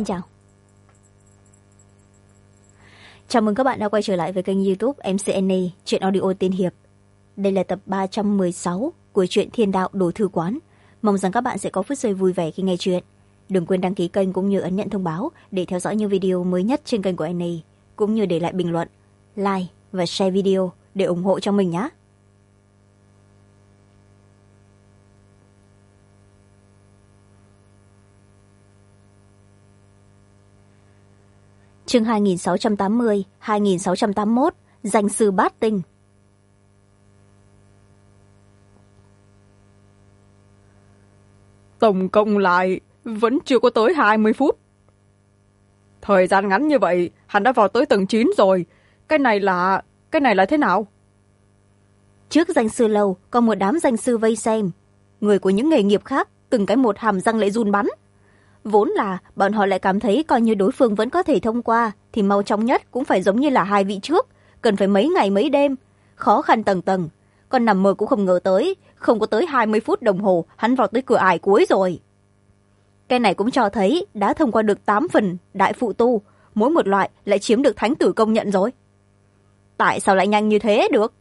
Xin chào. Chào mừng các bạn đã quay trở lại với kênh YouTube MCNA Chuyện Audio Tiên Hiệp. Đây là tập 316 của truyện Thiên Đạo Đồ Thư Quán. Mong rằng các bạn sẽ có phút giây vui vẻ khi nghe chuyện. Đừng quên đăng ký kênh cũng như ấn nhận thông báo để theo dõi những video mới nhất trên kênh của NA, cũng như để lại bình luận, like và share video để ủng hộ cho mình nhé. Chương 2680, 2681, Danh sư bát tinh. Tổng cộng lại vẫn chưa có tới 20 phút. Thời gian ngắn như vậy, hắn đã vào tới tầng 9 rồi. Cái này là thế nào? Trước danh sư lâu có một đám danh sư vây xem. Người của những nghề nghiệp khác từng cái một hàm răng lại run bắn. Vốn là bọn họ lại cảm thấy coi như đối phương vẫn có thể thông qua thì mau chóng nhất cũng phải giống như là hai vị trước, cần phải mấy ngày mấy đêm, khó khăn tầng tầng. Còn nằm mơ cũng không ngờ tới, không có tới 20 phút đồng hồ hắn vào tới cửa ải cuối rồi. Cái này cũng cho thấy đã thông qua được 8 phần đại phụ tu, mỗi một loại lại chiếm được thánh tử công nhận rồi. Tại sao lại nhanh như thế được?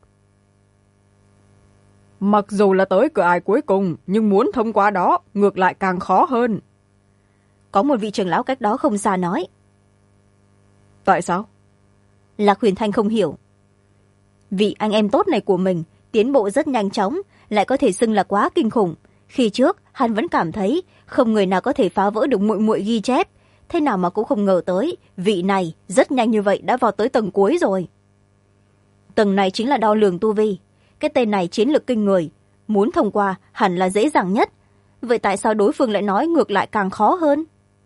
Mặc dù là tới cửa ải cuối cùng, nhưng muốn thông qua đó ngược lại càng khó hơn. Có một vị trưởng lão cách đó không xa nói. Tại sao? Lạc Huyền Thanh không hiểu. Vị anh em tốt này của mình tiến bộ rất nhanh chóng, lại có thể xưng là quá kinh khủng. Khi trước hắn vẫn cảm thấy không người nào có thể phá vỡ được muội muội ghi chép, thế nào mà cũng không ngờ tới vị này rất nhanh như vậy đã vào tới tầng cuối rồi. Tầng này chính là đo lường tu vi, cái tên này chiến lược kinh người, muốn thông qua hẳn là dễ dàng nhất. Vậy tại sao đối phương lại nói ngược lại càng khó hơn?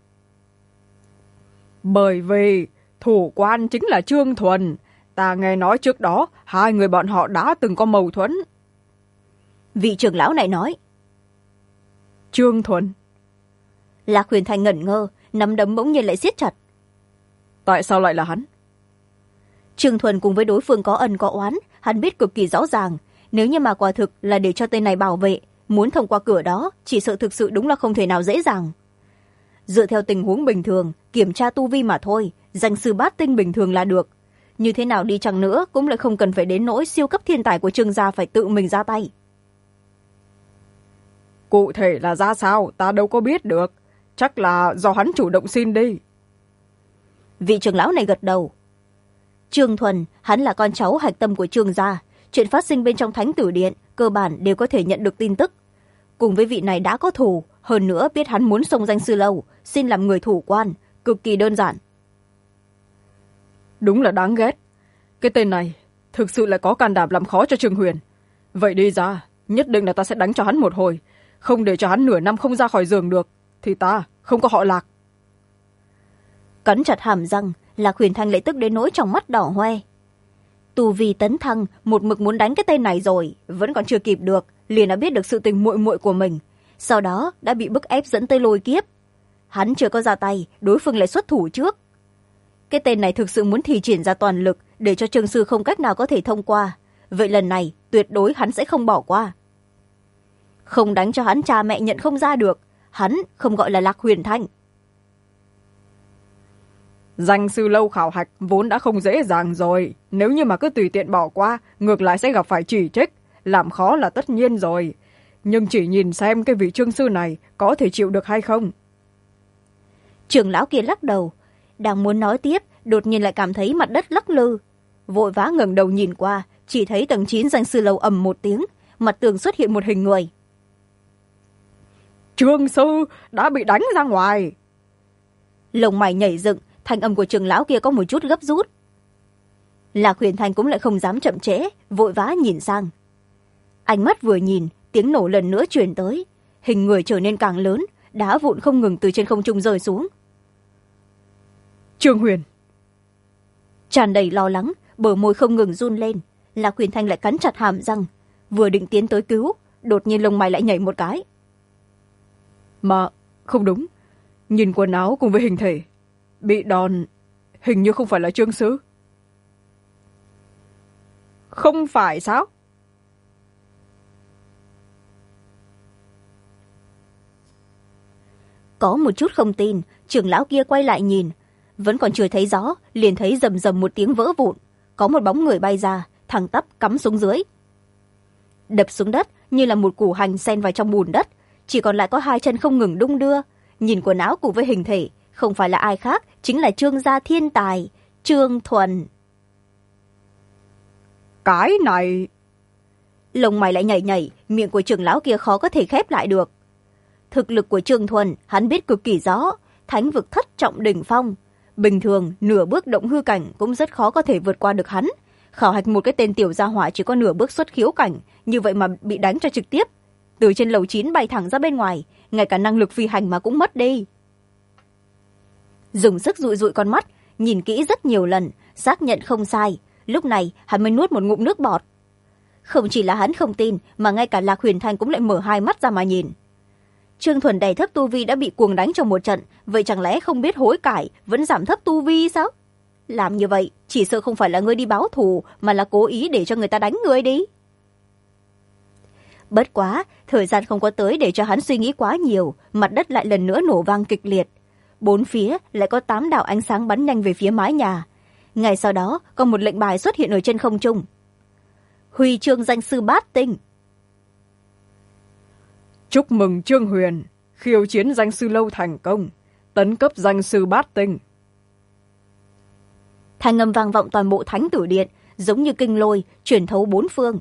Bởi vì thủ quan chính là Trương Thuần. Ta nghe nói trước đó hai người bọn họ đã từng có mâu thuẫn. Vị trưởng lão này nói. Trương Thuần? Lạc Huyền Thanh ngẩn ngơ, nắm đấm bỗng nhiên lại siết chặt. Tại sao lại là hắn? Trương Thuần cùng với đối phương có ân có oán, hắn biết cực kỳ rõ ràng. Nếu như mà quả thực là để cho tên này bảo vệ, muốn thông qua cửa đó, chỉ sợ thực sự đúng là không thể nào dễ dàng. Dựa theo tình huống bình thường, kiểm tra tu vi mà thôi, danh sư bát tinh bình thường là được. Như thế nào đi chăng nữa cũng lại không cần phải đến nỗi siêu cấp thiên tài của Trương gia phải tự mình ra tay. Cụ thể là ra sao ta đâu có biết được, chắc là do hắn chủ động xin đi. Vị trưởng lão này gật đầu. Trương Thuần, hắn là con cháu hạch tâm của Trương gia, chuyện phát sinh bên trong Thánh Tử Điện cơ bản đều có thể nhận được tin tức. Cùng với vị này đã có thù, hơn nữa biết hắn muốn xông danh sư lâu, xin làm người thủ quan, cực kỳ đơn giản. Đúng là đáng ghét. Cái tên này thực sự là có can đảm làm khó cho Trương Huyền. Vậy đi ra, nhất định là ta sẽ đánh cho hắn một hồi, không để cho hắn nửa năm không ra khỏi giường được, thì ta không có họ Lạc. Cắn chặt hàm răng, Lạc Huyền Thanh lại tức đến nỗi trong mắt đỏ hoe. Tu vi tấn thăng, một mực muốn đánh cái tên này rồi, vẫn còn chưa kịp được, liền đã biết được sự tình muội muội của mình, sau đó đã bị bức ép dẫn tới lôi kiếp. Hắn chưa có ra tay, đối phương lại xuất thủ trước. Cái tên này thực sự muốn thi triển ra toàn lực để cho Trương sư không cách nào có thể thông qua, vậy lần này tuyệt đối hắn sẽ không bỏ qua. Không đánh cho hắn cha mẹ nhận không ra được, hắn không gọi là Lạc Huyền Thanh. Danh sư lâu khảo hạch vốn đã không dễ dàng rồi, nếu như mà cứ tùy tiện bỏ qua, ngược lại sẽ gặp phải chỉ trích, làm khó là tất nhiên rồi. Nhưng chỉ nhìn xem cái vị Trương sư này có thể chịu được hay không. Trưởng lão kia lắc đầu, đang muốn nói tiếp, đột nhiên lại cảm thấy mặt đất lắc lư. Vội vã ngẩng đầu nhìn qua, chỉ thấy tầng 9 danh sư lâu ầm một tiếng, mặt tường xuất hiện một hình người. Trương sư đã bị đánh ra ngoài. Lồng mày nhảy dựng, thanh âm của trưởng lão kia có một chút gấp rút. Lạc Huyền Thanh cũng lại không dám chậm trễ, vội vã nhìn sang. Ánh mắt vừa nhìn, tiếng nổ lần nữa truyền tới, hình người trở nên càng lớn, đá vụn không ngừng từ trên không trung rơi xuống. Trương Huyền. Tràn đầy lo lắng, bờ môi không ngừng run lên. Lạc Huyền Thanh lại cắn chặt hàm răng, vừa định tiến tới cứu, đột nhiên lông mày lại nhảy một cái. Mà không đúng, nhìn quần áo cùng với hình thể, bị đòn hình như không phải là Trương sư. Không phải sao? Có một chút không tin, trưởng lão kia quay lại nhìn, vẫn còn chưa thấy rõ, liền thấy rầm rầm một tiếng vỡ vụn, có một bóng người bay ra, thẳng tắp cắm xuống dưới, đập xuống đất như là một củ hành sen vào trong bùn đất, chỉ còn lại có hai chân không ngừng đung đưa. Nhìn quần áo cùng với hình thể, không phải là ai khác, chính là Trương gia thiên tài, Trương Thuần. Cái này... Lông mày lại nhảy nhảy, miệng của trưởng lão kia khó có thể khép lại được. Thực lực của Trương Thuần, hắn biết cực kỳ rõ, thánh vực thất trọng đỉnh phong. Bình thường, nửa bước động hư cảnh cũng rất khó có thể vượt qua được hắn. Khảo hạch một cái tên tiểu gia hỏa chỉ có nửa bước xuất khiếu cảnh, như vậy mà bị đánh cho trực tiếp. Từ trên lầu 9 bay thẳng ra bên ngoài, ngay cả năng lực phi hành mà cũng mất đi. Dùng sức dụi dụi con mắt, nhìn kỹ rất nhiều lần, xác nhận không sai. Lúc này, hắn mới nuốt một ngụm nước bọt. Không chỉ là hắn không tin, mà ngay cả Lạc Huyền Thanh cũng lại mở hai mắt ra mà nhìn. Trương Thuần đè thấp tu vi đã bị cuồng đánh trong một trận, vậy chẳng lẽ không biết hối cải, vẫn giảm thấp tu vi sao? Làm như vậy, chỉ sợ không phải là ngươi đi báo thù, mà là cố ý để cho người ta đánh ngươi đi. Bất quá, thời gian không có tới để cho hắn suy nghĩ quá nhiều, mặt đất lại lần nữa nổ vang kịch liệt. Bốn phía lại có 8 đạo ánh sáng bắn nhanh về phía mái nhà. Ngay sau đó, có một lệnh bài xuất hiện ở trên không trung. Huy chương danh sư bát tinh. Chúc mừng Trương Huyền, khiêu chiến danh sư lâu thành công, tấn cấp danh sư bát tinh. Thanh âm vang vọng toàn bộ thánh tử điện, giống như kinh lôi, chuyển thấu bốn phương.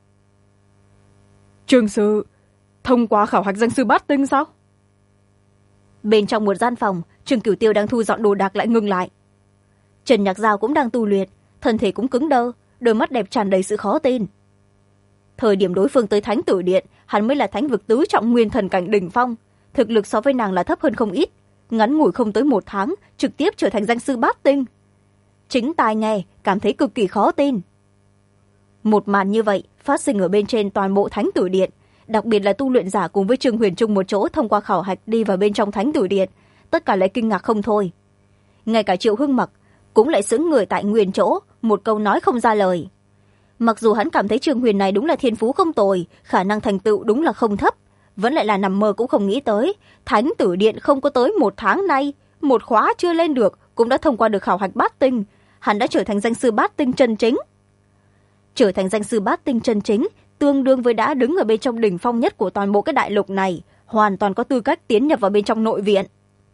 Trương sư, thông qua khảo hạch danh sư bát tinh sao? Bên trong một gian phòng, Trương Cửu Tiêu đang thu dọn đồ đạc lại ngừng lại. Trần Nhạc Giao cũng đang tu luyện, thân thể cũng cứng đơ, đôi mắt đẹp tràn đầy sự khó tin. Thời điểm đối phương tới thánh tử điện, hắn mới là thánh vực tứ trọng nguyên thần cảnh đỉnh phong, thực lực so với nàng là thấp hơn không ít, ngắn ngủi không tới 1 tháng, trực tiếp trở thành danh sư bát tinh. Chính tai nghe, cảm thấy cực kỳ khó tin. Một màn như vậy phát sinh ở bên trên toàn bộ thánh tử điện, đặc biệt là tu luyện giả cùng với Trương Huyền chung một chỗ thông qua khảo hạch đi vào bên trong thánh tử điện, tất cả lại kinh ngạc không thôi. Ngay cả Triệu Hưng Mặc cũng lại sững người tại nguyên chỗ, một câu nói không ra lời. Mặc dù hắn cảm thấy Trương Huyền này đúng là thiên phú không tồi, khả năng thành tựu đúng là không thấp, vẫn lại là nằm mơ cũng không nghĩ tới, thánh tử điện không có tới 1 tháng nay, một khóa chưa lên được cũng đã thông qua được khảo hạch bát tinh, hắn đã trở thành danh sư bát tinh chân chính. Trở thành danh sư bát tinh chân chính, tương đương với đã đứng ở bên trong đỉnh phong nhất của toàn bộ cái đại lục này, hoàn toàn có tư cách tiến nhập vào bên trong nội viện.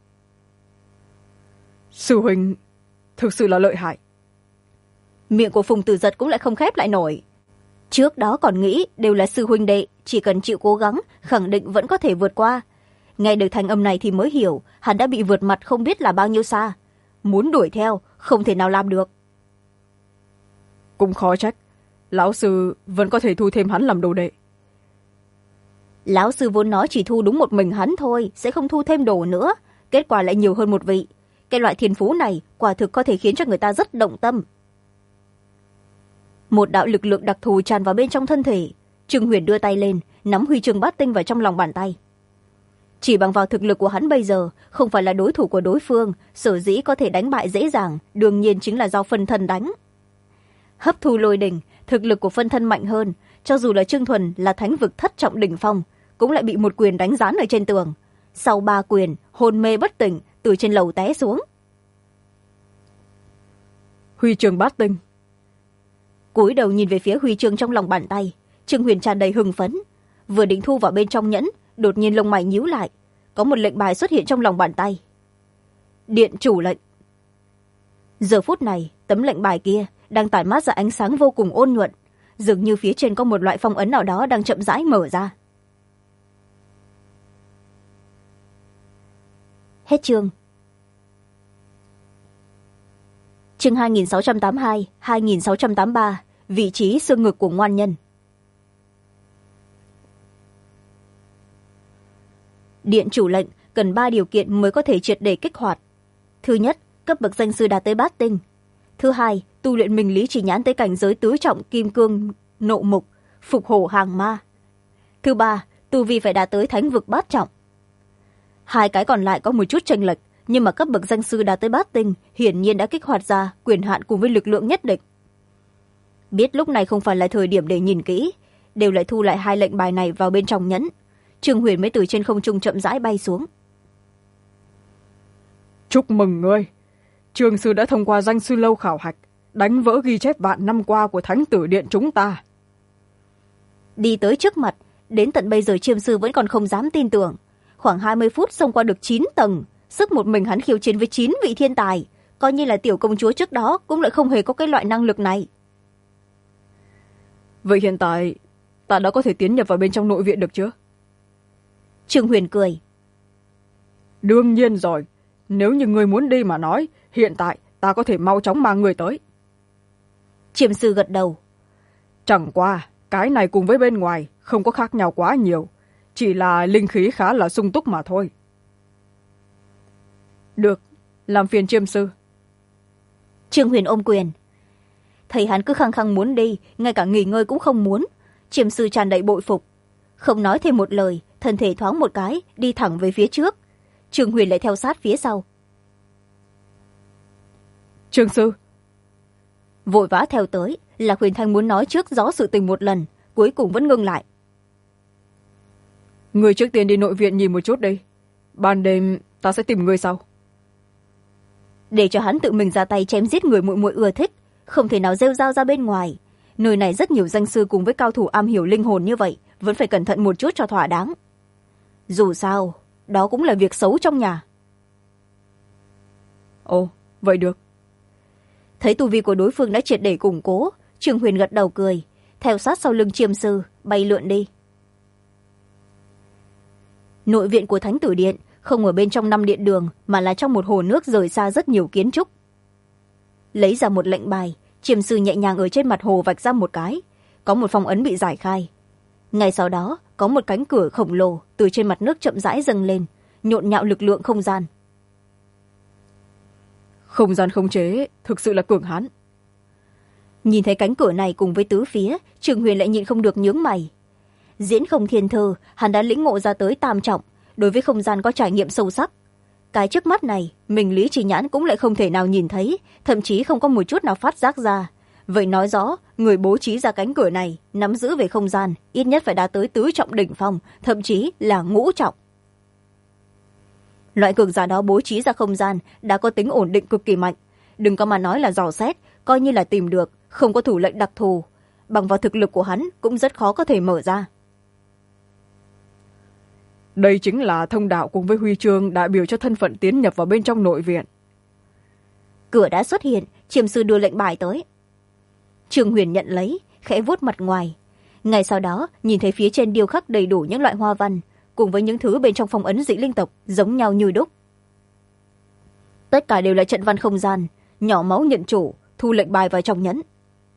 Sư huynh thực sự là lợi hại. Miệng của Phùng Tử Giật cũng lại không khép lại nổi. Trước đó còn nghĩ đều là sư huynh đệ, chỉ cần chịu cố gắng, khẳng định vẫn có thể vượt qua. Nghe được thanh âm này thì mới hiểu, hắn đã bị vượt mặt không biết là bao nhiêu xa. Muốn đuổi theo, không thể nào làm được. Cũng khó trách, lão sư vẫn có thể thu thêm hắn làm đồ đệ. Lão sư vốn nói chỉ thu đúng một mình hắn thôi, sẽ không thu thêm đồ nữa. Kết quả lại nhiều hơn một vị. Cái loại thiên phú này quả thực có thể khiến cho người ta rất động tâm. Một đạo lực lượng đặc thù tràn vào bên trong thân thể. Trương Huyền đưa tay lên, nắm huy chương bát tinh vào trong lòng bàn tay. Chỉ bằng vào thực lực của hắn bây giờ, không phải là đối thủ của đối phương, sở dĩ có thể đánh bại dễ dàng, đương nhiên chính là do phân thân đánh. Hấp thu lôi đỉnh, thực lực của phân thân mạnh hơn, cho dù là Trương Thuần là thánh vực thất trọng đỉnh phong, cũng lại bị một quyền đánh dán ở trên tường. Sau 3 quyền, hôn mê bất tỉnh, từ trên lầu té xuống. Huy chương bát tinh. Cúi đầu nhìn về phía huy chương trong lòng bàn tay, Trương Huyền tràn đầy hưng phấn, vừa định thu vào bên trong nhẫn, đột nhiên lông mày nhíu lại, có một lệnh bài xuất hiện trong lòng bàn tay. Điện chủ lệnh. Giờ phút này, tấm lệnh bài kia đang tản mát ra ánh sáng vô cùng ôn nhuận, dường như phía trên có một loại phong ấn nào đó đang chậm rãi mở ra. Hết chương. Chương 2682, 2683, vị trí xương ngực của ngoan nhân. Điện chủ lệnh cần 3 điều kiện mới có thể triệt để kích hoạt. Thứ nhất, cấp bậc danh sư đạt tới bát tinh. Thứ hai, tu luyện minh lý chỉ nhãn tới cảnh giới tứ trọng kim cương nộ mục, phục hổ hàng ma. Thứ ba, tu vi phải đạt tới thánh vực bát trọng. 2 cái còn lại có một chút chênh lệch, nhưng mà cấp bậc danh sư đạt tới bát tinh hiển nhiên đã kích hoạt ra quyền hạn cùng với lực lượng nhất định. Biết lúc này không phải là thời điểm để nhìn kỹ, đều lại thu lại 2 lệnh bài này vào bên trong nhẫn. Trương Huyền mới từ trên không trung chậm rãi bay xuống. Chúc mừng ngươi, trường sư đã thông qua danh sư lâu khảo hạch, đánh vỡ ghi chép vạn năm qua của Thánh Tử Điện chúng ta. Đi tới trước mặt, đến tận bây giờ chiêm sư vẫn còn không dám tin tưởng. Khoảng 20 phút xông qua được 9 tầng, sức một mình hắn khiêu chiến với 9 vị thiên tài, coi như là tiểu công chúa trước đó cũng lại không hề có cái loại năng lực này. Vậy hiện tại ta đã có thể tiến nhập vào bên trong nội viện được chưa? Trương Huyền cười. Đương nhiên rồi, nếu như ngươi muốn đi mà nói, hiện tại ta có thể mau chóng mang ngươi tới. Chiêm sư gật đầu. Chẳng qua cái này cùng với bên ngoài không có khác nhau quá nhiều, chỉ là linh khí khá là sung túc mà thôi. Được, làm phiền chiêm sư. Trương Huyền ôm quyền. Thấy hắn cứ khăng khăng muốn đi, ngay cả nghỉ ngơi cũng không muốn. Chiêm sư tràn đầy bội phục, không nói thêm một lời, thân thể thoáng một cái đi thẳng về phía trước. Trương Huyền lại theo sát phía sau. Trương sư. Vội vã theo tới, Lạc Huyền Thanh muốn nói trước rõ sự tình một lần, cuối cùng vẫn ngưng lại. Người trước tiên đi nội viện nhìn một chút đi, ban đêm ta sẽ tìm người sau. Để cho hắn tự mình ra tay chém giết người muội muội ưa thích, không thể nào rêu rao ra bên ngoài. Nơi này rất nhiều danh sư cùng với cao thủ am hiểu linh hồn như vậy, vẫn phải cẩn thận một chút cho thỏa đáng. Dù sao, đó cũng là việc xấu trong nhà. Ồ, vậy được. Thấy tu vi của đối phương đã triệt để củng cố, Trương Huyền gật đầu cười, theo sát sau lưng chiêm sư bay lượn đi. Nội viện của Thánh Tử Điện không ở bên trong 5 điện đường, mà là trong một hồ nước rời xa rất nhiều kiến trúc. Lấy ra một lệnh bài, chiêm sư nhẹ nhàng ở trên mặt hồ vạch ra một cái, có một phong ấn bị giải khai. Ngay sau đó có một cánh cửa khổng lồ từ trên mặt nước chậm rãi dâng lên, nhộn nhạo lực lượng không gian. Không gian khống chế thực sự là cường hãn. Nhìn thấy cánh cửa này cùng với tứ phía, Trương Huyền lại nhịn không được nhướng mày. Diễn không thiên thư, hắn đã lĩnh ngộ ra tới tam trọng, đối với không gian có trải nghiệm sâu sắc. Cái trước mắt này mình lý trí nhãn cũng lại không thể nào nhìn thấy, thậm chí không có một chút nào phát giác ra. Vậy nói rõ người bố trí ra cánh cửa này nắm giữ về không gian ít nhất phải đạt tới tứ trọng đỉnh phong, thậm chí là ngũ trọng. Loại cường giả đó bố trí ra không gian đã có tính ổn định cực kỳ mạnh, đừng có mà nói là dò xét, coi như là tìm được, không có thủ lệnh đặc thù, bằng vào thực lực của hắn cũng rất khó có thể mở ra. Đây chính là thông đạo cùng với huy chương đại biểu cho thân phận tiến nhập vào bên trong nội viện. Cửa đã xuất hiện, chiêm sư đưa lệnh bài tới. Trương Huyền nhận lấy, khẽ vuốt mặt ngoài. Ngay sau đó nhìn thấy phía trên điêu khắc đầy đủ những loại hoa văn, cùng với những thứ bên trong phong ấn dị linh tộc giống nhau như đúc. Tất cả đều là trận văn không gian, nhỏ máu nhận chủ, thu lệnh bài vào trong nhẫn.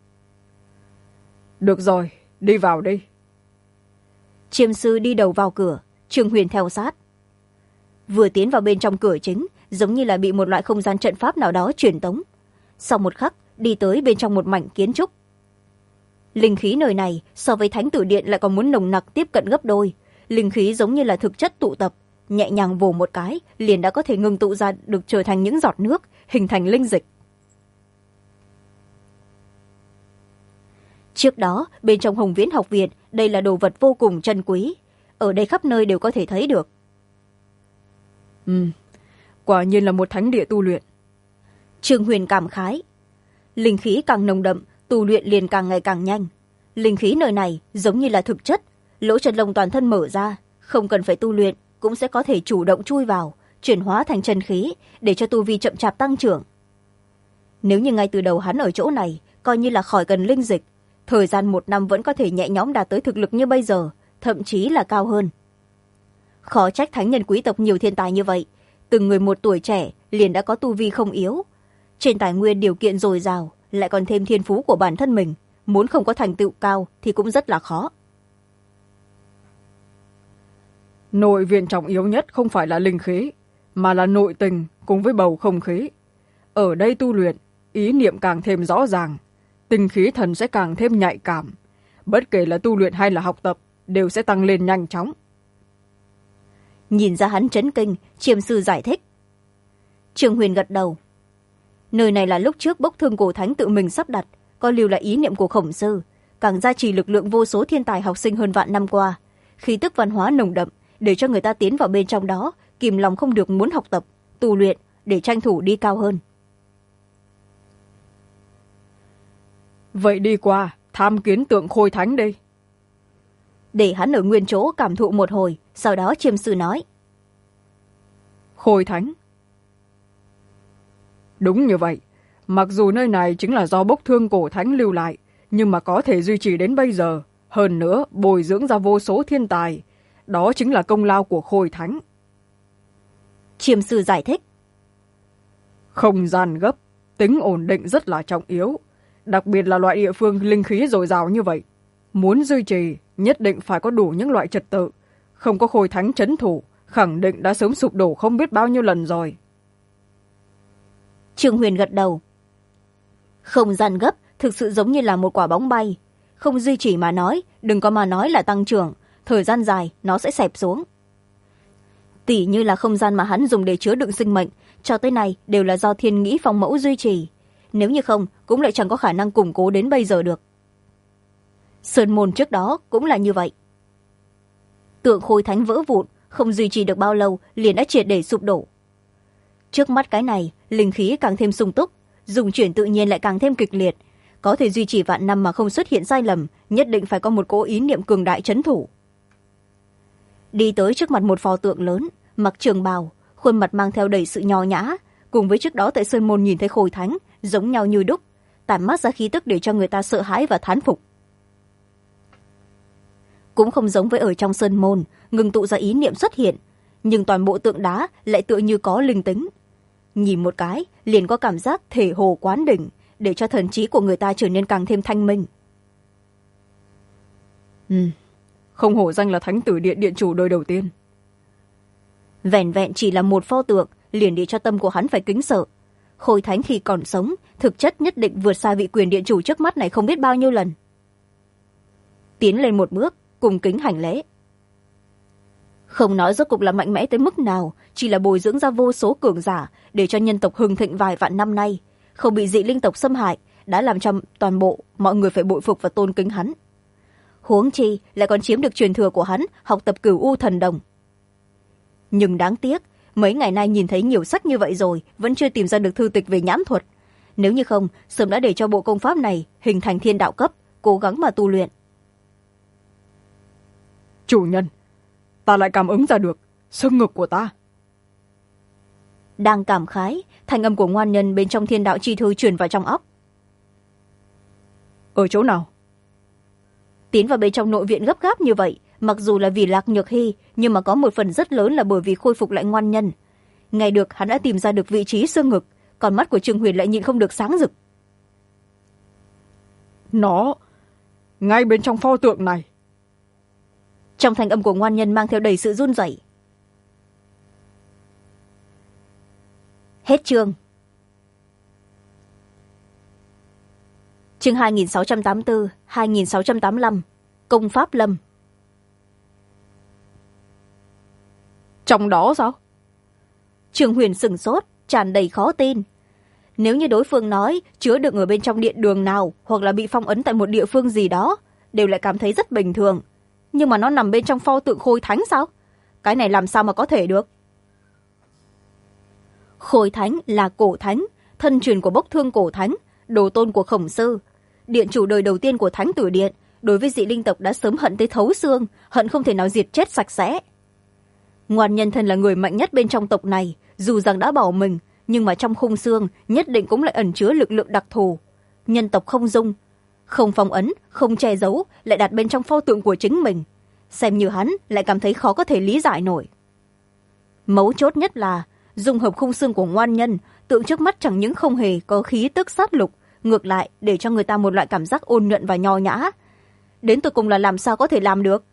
Được rồi, đi vào đi. Chiêm sư đi đầu vào cửa, Trương Huyền theo sát. Vừa tiến vào bên trong cửa chính, giống như là bị một loại không gian trận pháp nào đó truyền tống. Sau một khắc, đi tới bên trong một mảnh kiến trúc. Linh khí nơi này so với Thánh Tử Điện lại còn muốn nồng nặc tiếp cận gấp đôi. Linh khí giống như là thực chất tụ tập, nhẹ nhàng vồ một cái liền đã có thể ngưng tụ ra được trở thành những giọt nước, hình thành linh dịch. Trước đó bên trong Hồng Viễn học viện, đây là đồ vật vô cùng chân quý, ở đây khắp nơi đều có thể thấy được. Quả nhiên là một thánh địa tu luyện. Trương Huyền cảm khái. Linh khí càng nồng đậm, tu luyện liền càng ngày càng nhanh. Linh khí nơi này giống như là thực chất, lỗ chân lông toàn thân mở ra, không cần phải tu luyện cũng sẽ có thể chủ động chui vào, chuyển hóa thành chân khí, để cho tu vi chậm chạp tăng trưởng. Nếu như ngay từ đầu hắn ở chỗ này coi như là khỏi cần linh dịch, thời gian 1 năm vẫn có thể nhẹ nhõm đạt tới thực lực như bây giờ, thậm chí là cao hơn. Khó trách thánh nhân quý tộc nhiều thiên tài như vậy, từng người một tuổi trẻ liền đã có tu vi không yếu. Trên tài nguyên điều kiện dồi dào, lại còn thêm thiên phú của bản thân mình, muốn không có thành tựu cao thì cũng rất là khó. Nội viện trọng yếu nhất không phải là linh khí, mà là nội tình cùng với bầu không khí. Ở đây tu luyện, ý niệm càng thêm rõ ràng, tinh khí thần sẽ càng thêm nhạy cảm. Bất kể là tu luyện hay là học tập, đều sẽ tăng lên nhanh chóng. Nhìn ra hắn chấn kinh, chiêm sư giải thích. Trương Huyền gật đầu. Nơi này là lúc trước bốc thương cổ thánh tự mình sắp đặt, có lưu là ý niệm của khổng sư, càng gia trì lực lượng vô số thiên tài học sinh hơn vạn năm qua, khí tức văn hóa nồng đậm, để cho người ta tiến vào bên trong đó kìm lòng không được muốn học tập, tu luyện, để tranh thủ đi cao hơn. Vậy đi qua tham kiến tượng Khôi Thánh đi. Để hắn ở nguyên chỗ cảm thụ một hồi, sau đó chiêm sư nói. Khôi Thánh. Đúng như vậy, mặc dù nơi này chính là do bốc thương cổ thánh lưu lại, nhưng mà có thể duy trì đến bây giờ, hơn nữa bồi dưỡng ra vô số thiên tài, đó chính là công lao của Khôi Thánh. Chiêm sư giải thích. Không gian gấp, tính ổn định rất là trọng yếu, đặc biệt là loại địa phương linh khí dồi dào như vậy. Muốn duy trì, nhất định phải có đủ những loại trật tự, không có Khôi Thánh trấn thủ, khẳng định đã sớm sụp đổ không biết bao nhiêu lần rồi. Trương Huyền gật đầu. Không gian gấp thực sự giống như là một quả bóng bay, không duy trì mà nói, đừng có mà nói là tăng trưởng, thời gian dài nó sẽ xẹp xuống. Tỉ như là không gian mà hắn dùng để chứa đựng sinh mệnh, cho tới nay đều là do thiên nghĩ phong mẫu duy trì, nếu như không cũng lại chẳng có khả năng củng cố đến bây giờ được. Sơn môn trước đó cũng là như vậy. Tượng Khôi Thánh vỡ vụn, không duy trì được bao lâu liền đã triệt để sụp đổ. Trước mắt cái này, linh khí càng thêm sung túc, dùng chuyển tự nhiên lại càng thêm kịch liệt, có thể duy trì vạn năm mà không xuất hiện sai lầm, nhất định phải có một cỗ ý niệm cường đại trấn thủ. Đi tới trước mặt một pho tượng lớn, mặc trường bào, khuôn mặt mang theo đầy sự nho nhã, cùng với trước đó tại Sơn môn nhìn thấy Khôi Thánh giống nhau như đúc, tản mát ra khí tức để cho người ta sợ hãi và thán phục. Cũng không giống với ở trong Sơn môn ngừng tụ ra ý niệm xuất hiện, nhưng toàn bộ tượng đá lại tựa như có linh tính, nhìn một cái liền có cảm giác thể hồ quán đỉnh, để cho thần trí của người ta trở nên càng thêm thanh minh. Không hổ danh là Thánh Tử Điện điện chủ đời đầu tiên. Vẻn vẹn chỉ là một pho tượng liền để cho tâm của hắn phải kính sợ. Khôi Thánh khi còn sống thực chất nhất định vượt xa vị quyền điện chủ trước mắt này không biết bao nhiêu lần. Tiến lên một bước, cùng kính hành lễ. Không nói rốt cục là mạnh mẽ tới mức nào, chỉ là bồi dưỡng ra vô số cường giả để cho nhân tộc hưng thịnh vài vạn năm nay, không bị dị linh tộc xâm hại, đã làm cho toàn bộ mọi người phải bội phục và tôn kính hắn. Huống chi lại còn chiếm được truyền thừa của hắn, học tập Cửu U thần đồng. Nhưng đáng tiếc, mấy ngày nay nhìn thấy nhiều sách như vậy rồi, vẫn chưa tìm ra được thư tịch về nhãn thuật. Nếu như không, sớm đã để cho bộ công pháp này hình thành thiên đạo cấp, cố gắng mà tu luyện. Chủ nhân, ta lại cảm ứng ra được xương ngực của ta. Đang cảm khái, thanh âm của ngoan nhân bên trong thiên đạo chi thư truyền vào trong óc. Ở chỗ nào? Tiến vào bên trong nội viện gấp gáp như vậy, mặc dù là vì Lạc Nhược Hy, nhưng mà có một phần rất lớn là bởi vì khôi phục lại ngoan nhân. Ngay được hắn đã tìm ra được vị trí xương ngực, còn mắt của Trương Huyền lại nhịn không được sáng rực. Nó ngay bên trong pho tượng này. Trong thanh âm của ngoan nhân mang theo đầy sự run rẩy. Hết chương. Chương 2684, 2685, Công Pháp Lâm. Trong đó sao? Trương Huyền sửng sốt, tràn đầy khó tin. Nếu như đối phương nói chứa đựng ở bên trong điện đường nào hoặc là bị phong ấn tại một địa phương gì đó, đều lại cảm thấy rất bình thường. Nhưng mà nó nằm bên trong pho tượng Khôi Thánh sao? Cái này làm sao mà có thể được? Khôi Thánh là cổ thánh, thân truyền của bốc thương cổ thánh, đồ tôn của Khổng Sư, điện chủ đời đầu tiên của Thánh Tử Điện, đối với dị linh tộc đã sớm hận tới thấu xương, hận không thể nào diệt chết sạch sẽ. Ngoan nhân thân là người mạnh nhất bên trong tộc này, dù rằng đã bỏ mình, nhưng mà trong khung xương nhất định cũng lại ẩn chứa lực lượng đặc thù. Nhân tộc không dung, không phong ấn, không che giấu, lại đặt bên trong pho tượng của chính mình. Xem như hắn lại cảm thấy khó có thể lý giải nổi. Mấu chốt nhất là dung hợp khung xương của ngoan nhân, tượng trước mắt chẳng những không hề có khí tức sát lục, ngược lại để cho người ta một loại cảm giác ôn nhuận và nho nhã. Đến tụi cùng là làm sao có thể làm được?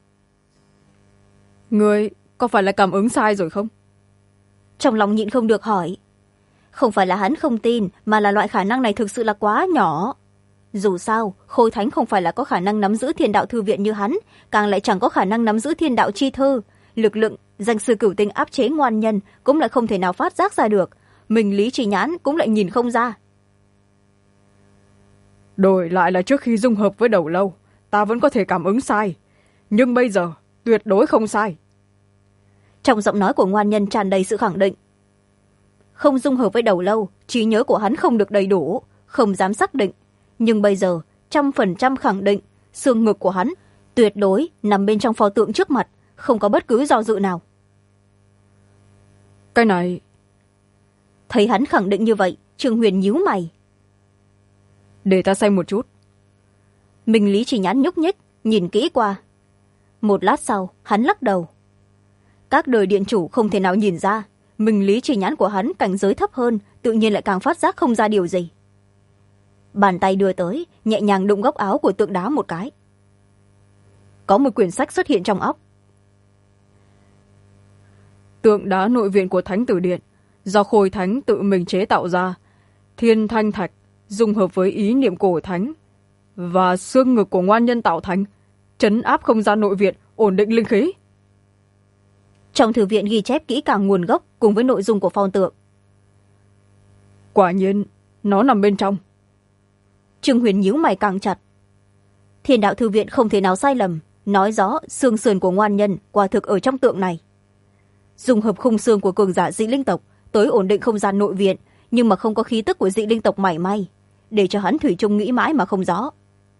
Người có phải là cảm ứng sai rồi không? Trong lòng nhịn không được hỏi. Không phải là hắn không tin, mà là loại khả năng này thực sự là quá nhỏ. Dù sao, Khôi Thánh không phải là có khả năng nắm giữ thiên đạo thư viện như hắn, càng lại chẳng có khả năng nắm giữ thiên đạo chi thư. Lực lượng danh sư cửu tinh áp chế ngoan nhân cũng lại không thể nào phát giác ra được. Mình lý trí nhãn cũng lại nhìn không ra. Đổi lại là trước khi dung hợp với đầu lâu, ta vẫn có thể cảm ứng sai. Nhưng bây giờ, tuyệt đối không sai. Trong giọng nói của ngoan nhân tràn đầy sự khẳng định. không dung hợp với đầu lâu, trí nhớ của hắn không được đầy đủ, không dám xác định. Nhưng bây giờ 100% khẳng định xương ngực của hắn tuyệt đối nằm bên trong pho tượng trước mặt, không có bất cứ do dự nào. Cái này... Thấy hắn khẳng định như vậy, Trương Huyền nhíu mày. Để ta xem một chút. Minh Lý Chỉ Nhãn nhúc nhích, nhìn kỹ qua. Một lát sau, hắn lắc đầu. Các đời điện chủ không thể nào nhìn ra, Minh Lý Chỉ Nhãn của hắn cảnh giới thấp hơn, tự nhiên lại càng phát giác không ra điều gì. Bàn tay đưa tới, nhẹ nhàng đụng góc áo của tượng đá một cái. Có một quyển sách xuất hiện trong óc. Tượng đá nội viện của Thánh Tử Điện, do Khôi Thánh tự mình chế tạo ra, thiên thanh thạch dung hợp với ý niệm cổ thánh và xương ngực của ngoan nhân tạo thành, trấn áp không gian nội viện, ổn định linh khí. Trong thư viện ghi chép kỹ càng nguồn gốc cùng với nội dung của pho tượng. Quả nhiên, nó nằm bên trong. Trương Huyền nhíu mày càng chặt. Thiên đạo thư viện không thể nào sai lầm, nói rõ xương sườn của ngoan nhân quả thực ở trong tượng này. Dùng hợp khung xương của cường giả dị linh tộc tới ổn định không gian nội viện, nhưng mà không có khí tức của dị linh tộc mảy may, để cho hắn thủy chung nghĩ mãi mà không rõ.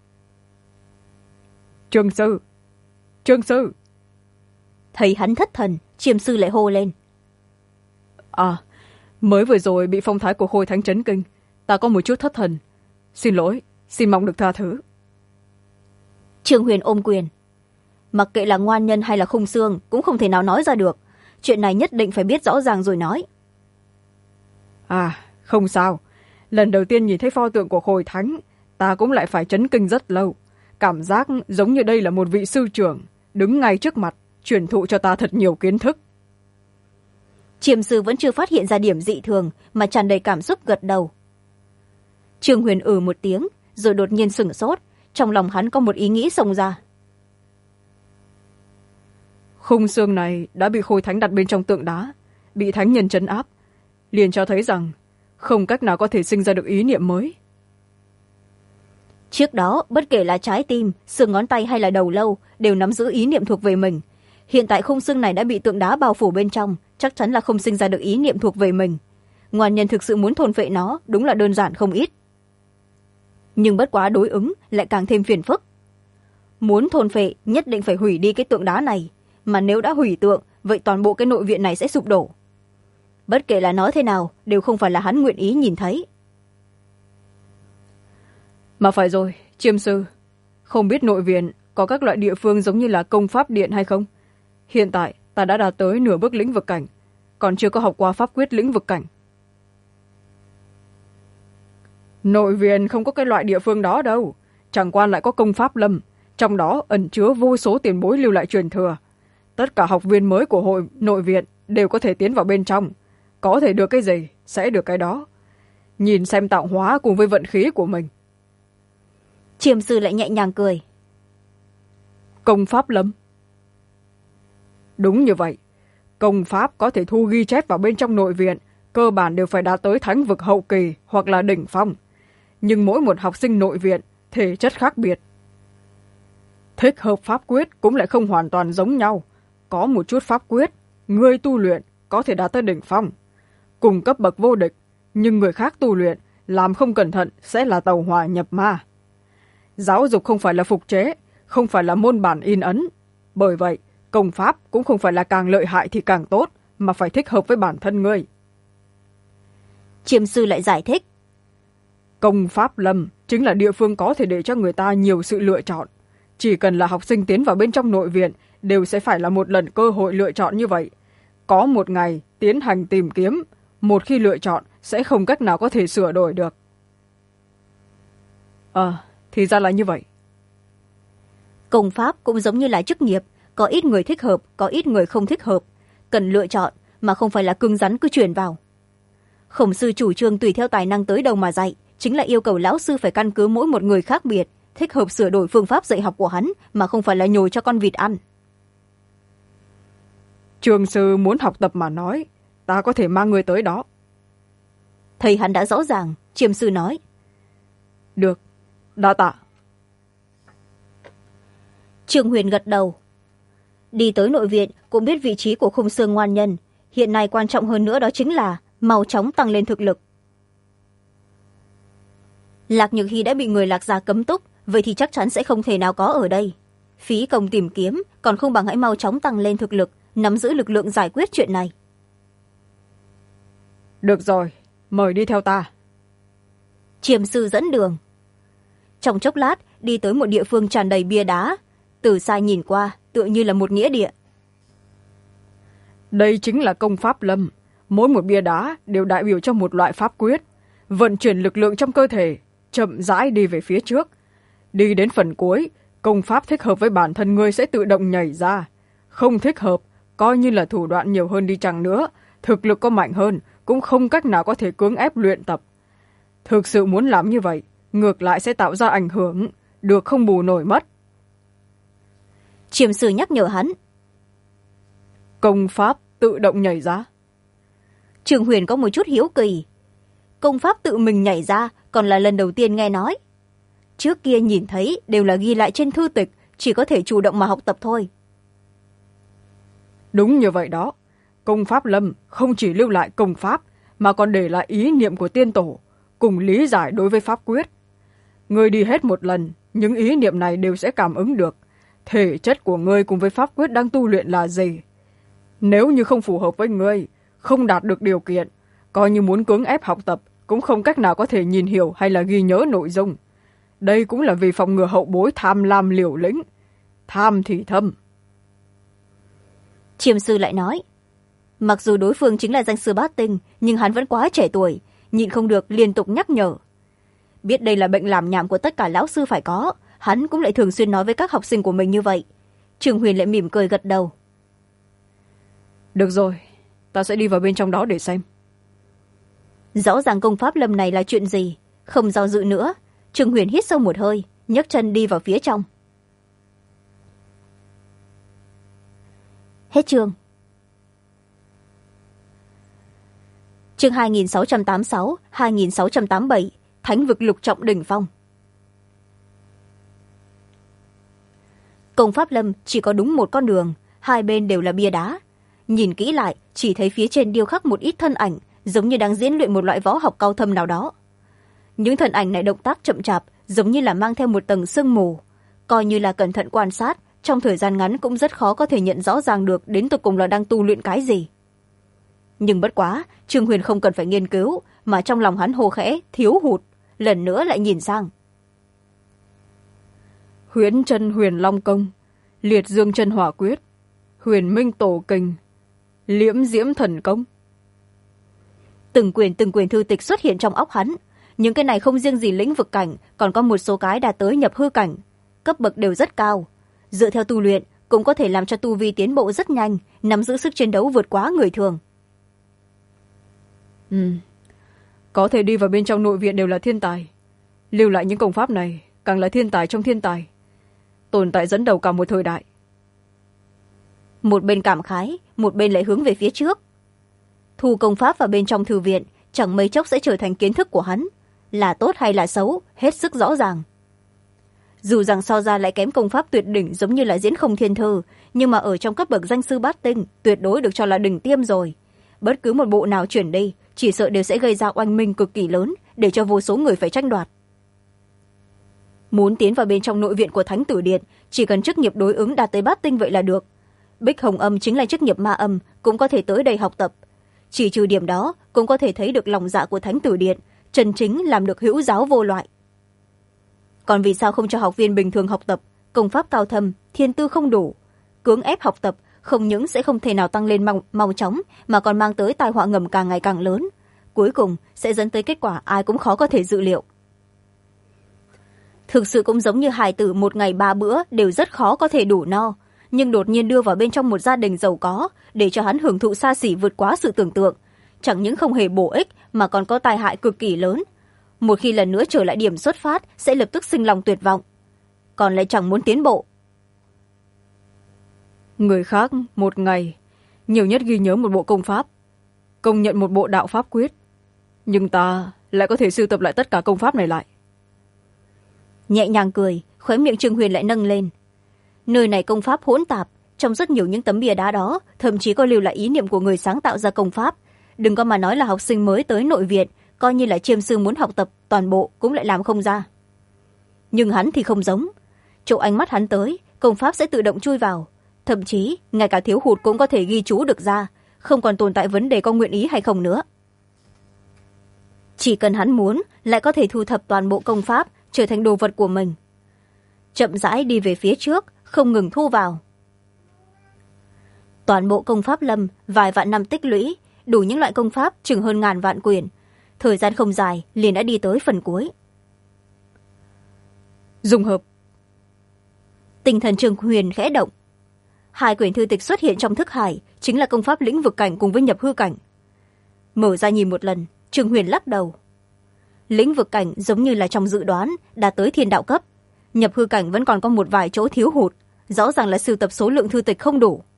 Trương sư, Trương sư. Thấy hắn thất thần, Chiêm sư lại hô lên. À, mới vừa rồi bị phong thái của Khôi Thánh chấn kinh, ta có một chút thất thần. Xin lỗi, xin mong được tha thứ. Trương Huyền ôm quyền. Mặc kệ là ngoan nhân hay là khung xương cũng không thể nào nói ra được. Chuyện này nhất định phải biết rõ ràng rồi nói. À, không sao. Lần đầu tiên nhìn thấy pho tượng của Khôi Thánh, ta cũng lại phải chấn kinh rất lâu. Cảm giác giống như đây là một vị sư trưởng, đứng ngay trước mặt, truyền thụ cho ta thật nhiều kiến thức. Chiêm sư vẫn chưa phát hiện ra điểm dị thường, mà tràn đầy cảm xúc gật đầu. Trương Huyền một tiếng, rồi đột nhiên sửng sốt. Trong lòng hắn có một ý nghĩ xông ra. Khung xương này đã bị Khôi Thánh đặt bên trong tượng đá, bị thánh nhân trấn áp, liền cho thấy rằng không cách nào có thể sinh ra được ý niệm mới. Trước đó, bất kể là trái tim, xương ngón tay hay là đầu lâu, đều nắm giữ ý niệm thuộc về mình. Hiện tại khung xương này đã bị tượng đá bao phủ bên trong, chắc chắn là không sinh ra được ý niệm thuộc về mình. Ngoan nhân thực sự muốn thôn phệ nó, đúng là đơn giản không ít. Nhưng bất quá đối ứng lại càng thêm phiền phức. Muốn thôn phệ nhất định phải hủy đi cái tượng đá này, mà nếu đã hủy tượng, vậy toàn bộ cái nội viện này sẽ sụp đổ. Bất kể là nói thế nào, đều không phải là hắn nguyện ý nhìn thấy. Mà phải rồi, Chiêm sư, không biết nội viện có các loại địa phương giống như là công pháp điện hay không? Hiện tại ta đã đạt tới nửa bước lĩnh vực cảnh, còn chưa có học qua pháp quyết lĩnh vực cảnh. Nội viện không có cái loại địa phương đó đâu, chẳng qua lại có công pháp lâm, trong đó ẩn chứa vô số tiền bối lưu lại truyền thừa. Tất cả học viên mới của hội nội viện đều có thể tiến vào bên trong, có thể được cái gì sẽ được cái đó. Nhìn xem tạo hóa cùng với vận khí của mình. Chiêm sư lại nhẹ nhàng cười. Công pháp lâm. Đúng như vậy, công pháp có thể thu ghi chép vào bên trong nội viện, cơ bản đều phải đạt tới thánh vực hậu kỳ hoặc là đỉnh phong. Nhưng mỗi một học sinh nội viện thể chất khác biệt. Thích hợp pháp quyết cũng lại không hoàn toàn giống nhau. Có một chút pháp quyết, người tu luyện có thể đạt tới đỉnh phong, cùng cấp bậc vô địch, nhưng người khác tu luyện làm không cẩn thận sẽ là tàu hỏa nhập ma. Giáo dục không phải là phục chế, không phải là môn bản in ấn. Bởi vậy, công pháp cũng không phải là càng lợi hại thì càng tốt, mà phải thích hợp với bản thân ngươi. Chiêm sư lại giải thích. Công pháp lâm chính là địa phương có thể để cho người ta nhiều sự lựa chọn. Chỉ cần là học sinh tiến vào bên trong nội viện, đều sẽ phải là một lần cơ hội lựa chọn như vậy. Có một ngày tiến hành tìm kiếm, một khi lựa chọn sẽ không cách nào có thể sửa đổi được. Thì ra là như vậy. Công pháp cũng giống như là chức nghiệp, có ít người thích hợp, có ít người không thích hợp. Cần lựa chọn, mà không phải là cứng rắn cứ truyền vào. Khổng sư chủ trương tùy theo tài năng tới đâu mà dạy, chính là yêu cầu lão sư phải căn cứ mỗi một người khác biệt, thích hợp sửa đổi phương pháp dạy học của hắn, mà không phải là nhồi cho con vịt ăn. Trường sư muốn học tập mà nói, ta có thể mang người tới đó. Thầy hắn đã rõ ràng, Chiêm sư nói. Được, đa tạ. Trương Huyền gật đầu. Đi tới nội viện cũng biết vị trí của khung xương ngoan nhân. Hiện nay quan trọng hơn nữa đó chính là mau chóng tăng lên thực lực. Lạc Nhược Hy đã bị người Lạc gia cấm túc, vậy thì chắc chắn sẽ không thể nào có ở đây. Phí công tìm kiếm còn không bằng hãy mau chóng tăng lên thực lực, nắm giữ lực lượng giải quyết chuyện này. Được rồi, mời đi theo ta. Chiêm sư dẫn đường. Trong chốc lát đi tới một địa phương tràn đầy bia đá, từ xa nhìn qua tựa như là một nghĩa địa. Đây chính là công pháp lâm, mỗi một bia đá đều đại biểu cho một loại pháp quyết, vận chuyển lực lượng trong cơ thể, chậm rãi đi về phía trước. Đi đến phần cuối, công pháp thích hợp với bản thân ngươi sẽ tự động nhảy ra. Không thích hợp, coi như là thủ đoạn nhiều hơn đi chăng nữa, thực lực có mạnh hơn cũng không cách nào có thể cưỡng ép luyện tập. Thực sự muốn làm như vậy, ngược lại sẽ tạo ra ảnh hưởng, được không bù nổi mất. Chiêm sư nhắc nhở hắn. Công pháp tự động nhảy ra. Trường Huyền có một chút hiếu kỳ. Công pháp tự mình nhảy ra còn là lần đầu tiên nghe nói. Trước kia nhìn thấy đều là ghi lại trên thư tịch, chỉ có thể chủ động mà học tập thôi. Đúng như vậy đó. Công pháp lâm không chỉ lưu lại công pháp, mà còn để lại ý niệm của tiên tổ, cùng lý giải đối với pháp quyết. Ngươi đi hết một lần, những ý niệm này đều sẽ cảm ứng được. Thể chất của ngươi cùng với pháp quyết đang tu luyện là gì? Nếu như không phù hợp với ngươi, không đạt được điều kiện, coi như muốn cưỡng ép học tập, cũng không cách nào có thể nhìn hiểu hay là ghi nhớ nội dung. Đây cũng là vì phòng ngừa hậu bối tham lam liều lĩnh. Tham thì thâm. Chiêm sư lại nói, mặc dù đối phương chính là danh sư bát tinh, nhưng hắn vẫn quá trẻ tuổi, nhịn không được liên tục nhắc nhở. Biết đây là bệnh làm nhảm của tất cả lão sư phải có, hắn cũng lại thường xuyên nói với các học sinh của mình như vậy. Trường Huyền lại mỉm cười gật đầu. Được rồi, ta sẽ đi vào bên trong đó để xem. Rõ ràng công pháp lâm này là chuyện gì, không do dự nữa, Trường Huyền hít sâu một hơi, nhấc chân đi vào phía trong. Hết chương. Chương 2686, 2687, Thánh vực lục trọng đỉnh phong. Công pháp lâm chỉ có đúng một con đường, hai bên đều là bia đá. Nhìn kỹ lại, chỉ thấy phía trên điêu khắc một ít thân ảnh, giống như đang diễn luyện một loại võ học cao thâm nào đó. Những thân ảnh này động tác chậm chạp, giống như là mang theo một tầng sương mù. Coi như là cẩn thận quan sát, trong thời gian ngắn cũng rất khó có thể nhận rõ ràng được đến tột cùng là đang tu luyện cái gì. Nhưng bất quá, Trương Huyền không cần phải nghiên cứu, mà trong lòng hắn hô khẽ, thiếu hụt, lần nữa lại nhìn sang. Huyễn chân huyền long công, liệt dương chân hỏa quyết, huyền minh tổ kình, liễm diễm thần công. Từng quyền thư tịch xuất hiện trong óc hắn. Những cái này không riêng gì lĩnh vực cảnh, còn có một số cái đạt tới nhập hư cảnh, cấp bậc đều rất cao. Dựa theo tu luyện cũng có thể làm cho tu vi tiến bộ rất nhanh, nắm giữ sức chiến đấu vượt quá người thường. Có thể đi vào bên trong nội viện đều là thiên tài. Lưu lại những công pháp này càng là thiên tài trong thiên tài, tồn tại dẫn đầu cả một thời đại. Một bên cảm khái, một bên lại hướng về phía trước. Thu công pháp vào bên trong thư viện chẳng mấy chốc sẽ trở thành kiến thức của hắn, là tốt hay là xấu hết sức rõ ràng. Dù rằng so ra lại kém công pháp tuyệt đỉnh giống như là diễn không thiên thư, nhưng mà ở trong cấp bậc danh sư bát tinh tuyệt đối được cho là đỉnh tiêm rồi. Bất cứ một bộ nào chuyển đi chỉ sợ đều sẽ gây ra oanh minh cực kỳ lớn, để cho vô số người phải tranh đoạt. Muốn tiến vào bên trong nội viện của Thánh Tử Điện, chỉ cần chức nghiệp đối ứng đạt tới bát tinh vậy là được. Bích Hồng Âm chính là chức nghiệp ma âm, cũng có thể tới đây học tập. Chỉ trừ điểm đó cũng có thể thấy được lòng dạ của Thánh Tử Điện, chân chính làm được hữu giáo vô loại. Còn vì sao không cho học viên bình thường học tập, công pháp cao thâm, thiên tư không đủ, cưỡng ép học tập không những sẽ không thể nào tăng lên mau chóng, mà còn mang tới tai họa ngầm càng ngày càng lớn, cuối cùng sẽ dẫn tới kết quả ai cũng khó có thể dự liệu. Thực sự cũng giống như hài tử một ngày 3 bữa đều rất khó có thể đủ no, nhưng đột nhiên đưa vào bên trong một gia đình giàu có, để cho hắn hưởng thụ xa xỉ vượt quá sự tưởng tượng, chẳng những không hề bổ ích mà còn có tai hại cực kỳ lớn. Một khi lần nữa trở lại điểm xuất phát sẽ lập tức sinh lòng tuyệt vọng, còn lại chẳng muốn tiến bộ. Người khác một ngày nhiều nhất ghi nhớ một bộ công pháp, công nhận một bộ đạo pháp quyết, nhưng ta lại có thể sưu tập lại tất cả công pháp này lại. Nhẹ nhàng cười, khóe miệng Trương Huyền lại nâng lên. Nơi này công pháp hỗn tạp, trong rất nhiều những tấm bia đá đó thậm chí có lưu lại ý niệm của người sáng tạo ra công pháp, đừng có mà nói là học sinh mới tới nội viện, coi như là chiêm sư muốn học tập toàn bộ cũng lại làm không ra. Nhưng hắn thì không giống, chỗ ánh mắt hắn tới, công pháp sẽ tự động chui vào, thậm chí ngay cả thiếu hụt cũng có thể ghi chú được ra, không còn tồn tại vấn đề có nguyện ý hay không nữa. Chỉ cần hắn muốn, lại có thể thu thập toàn bộ công pháp trở thành đồ vật của mình. Chậm rãi đi về phía trước, không ngừng thu vào. Toàn bộ công pháp lâm vài vạn năm tích lũy, đủ những loại công pháp chừng hơn 1000 vạn quyển. Thời gian không dài liền đã đi tới phần cuối. Dùng hợp. Tinh thần Trương Huyền khẽ động. 2 quyển thư tịch xuất hiện trong thức hải, chính là công pháp lĩnh vực cảnh cùng với nhập hư cảnh. Mở ra nhìn một lần, Trương Huyền lắc đầu. Lĩnh vực cảnh giống như là trong dự đoán đạt tới thiên đạo cấp, nhập hư cảnh vẫn còn có một vài chỗ thiếu hụt, rõ ràng là sưu tập số lượng thư tịch không đủ.